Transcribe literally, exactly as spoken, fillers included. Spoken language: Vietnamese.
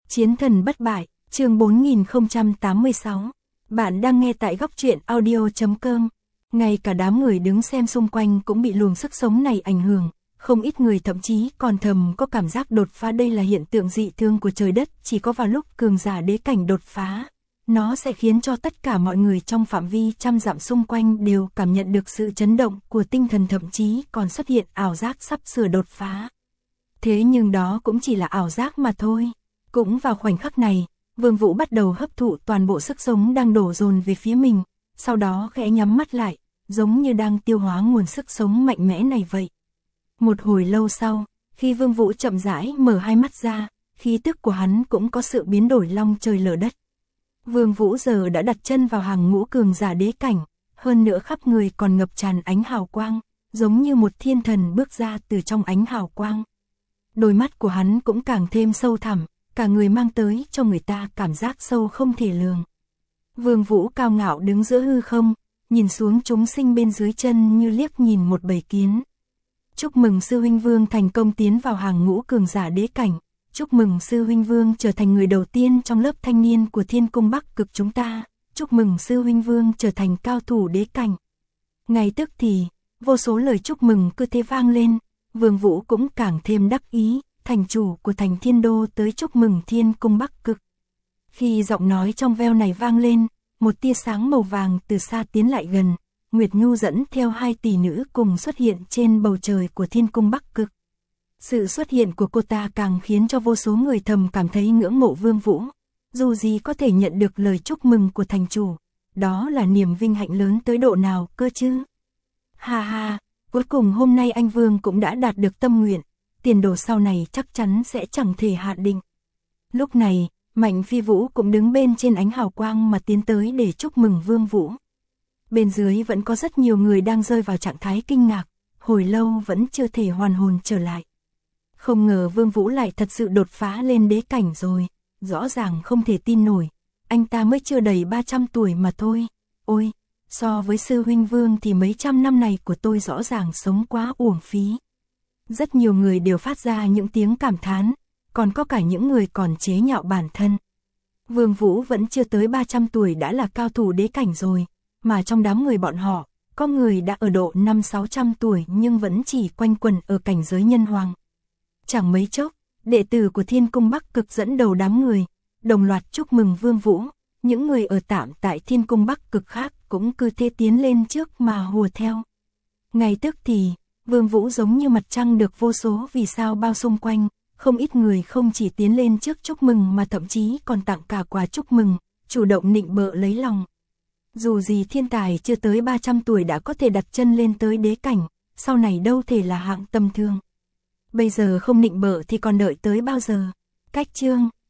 Chiến thần bất bại, chương bốn nghìn không trăm tám mươi sáu. Bạn đang nghe tại góc truyện audio chấm com. Ngay cả đám người đứng xem xung quanh cũng bị luồng sức sống này ảnh hưởng, không ít người thậm chí còn thầm có cảm giác đột phá. Đây là hiện tượng dị thường của trời đất, chỉ có vào lúc cường giả đế cảnh đột phá, nó sẽ khiến cho tất cả mọi người trong phạm vi trăm dặm xung quanh đều cảm nhận được sự chấn động của tinh thần, thậm chí còn xuất hiện ảo giác sắp sửa đột phá. Thế nhưng đó cũng chỉ là ảo giác mà thôi. Cũng vào khoảnh khắc này, Vương Vũ bắt đầu hấp thụ toàn bộ sức sống đang đổ dồn về phía mình, sau đó khẽ nhắm mắt lại, giống như đang tiêu hóa nguồn sức sống mạnh mẽ này vậy. Một hồi lâu sau, khi Vương Vũ chậm rãi mở hai mắt ra, khí tức của hắn cũng có sự biến đổi long trời lở đất. Vương Vũ giờ đã đặt chân vào hàng ngũ cường giả đế cảnh, hơn nữa khắp người còn ngập tràn ánh hào quang, giống như một thiên thần bước ra từ trong ánh hào quang. Đôi mắt của hắn cũng càng thêm sâu thẳm, cả người mang tới cho người ta cảm giác sâu không thể lường. Vương Vũ cao ngạo đứng giữa hư không, nhìn xuống chúng sinh bên dưới chân như liếc nhìn một bầy kiến. Chúc mừng sư huynh Vương thành công tiến vào hàng ngũ cường giả đế cảnh. Chúc mừng sư huynh Vương trở thành người đầu tiên trong lớp thanh niên của Thiên Cung Bắc Cực chúng ta. Chúc mừng sư huynh Vương trở thành cao thủ đế cảnh. Ngay tức thì, vô số lời chúc mừng cứ thế vang lên. Vương Vũ cũng càng thêm đắc ý, thành chủ của thành Thiên Đô tới chúc mừng Thiên Cung Bắc Cực. Khi giọng nói trong veo này vang lên, một tia sáng màu vàng từ xa tiến lại gần. Nguyệt Nhu dẫn theo hai tỷ nữ cùng xuất hiện trên bầu trời của Thiên Cung Bắc Cực. Sự xuất hiện của cô ta càng khiến cho vô số người thầm cảm thấy ngưỡng mộ Vương Vũ. Dù gì có thể nhận được lời chúc mừng của thành chủ, đó là niềm vinh hạnh lớn tới độ nào cơ chứ. Ha ha, cuối cùng hôm nay anh Vương cũng đã đạt được tâm nguyện, tiền đồ sau này chắc chắn sẽ chẳng thể hạn định. Lúc này, Mạnh Phi Vũ cũng đứng bên trên ánh hào quang mà tiến tới để chúc mừng Vương Vũ. Bên dưới vẫn có rất nhiều người đang rơi vào trạng thái kinh ngạc, hồi lâu vẫn chưa thể hoàn hồn trở lại. Không ngờ Vương Vũ lại thật sự đột phá lên đế cảnh rồi, rõ ràng không thể tin nổi, anh ta mới chưa đầy ba trăm tuổi mà thôi. Ôi, so với sư huynh Vương thì mấy trăm năm này của tôi rõ ràng sống quá uổng phí. Rất nhiều người đều phát ra những tiếng cảm thán, còn có cả những người còn chế nhạo bản thân. Vương Vũ vẫn chưa tới ba trăm tuổi đã là cao thủ đế cảnh rồi, mà trong đám người bọn họ, có người đã ở độ năm sáu trăm tuổi nhưng vẫn chỉ quanh quẩn ở cảnh giới nhân hoàng. Chẳng mấy chốc, đệ tử của Thiên Cung Bắc Cực dẫn đầu đám người, đồng loạt chúc mừng Vương Vũ. Những người ở tạm tại Thiên Cung Bắc Cực khác cũng cứ thế tiến lên trước mà hùa theo. Ngay tức thì, Vương Vũ giống như mặt trăng được vô số vì sao bao xung quanh, không ít người không chỉ tiến lên trước chúc mừng mà thậm chí còn tặng cả quà chúc mừng, chủ động nịnh bợ lấy lòng. Dù gì thiên tài chưa tới ba trăm tuổi đã có thể đặt chân lên tới đế cảnh, sau này đâu thể là hạng tầm thường. Bây giờ không nịnh bợ thì còn đợi tới bao giờ? Cách chương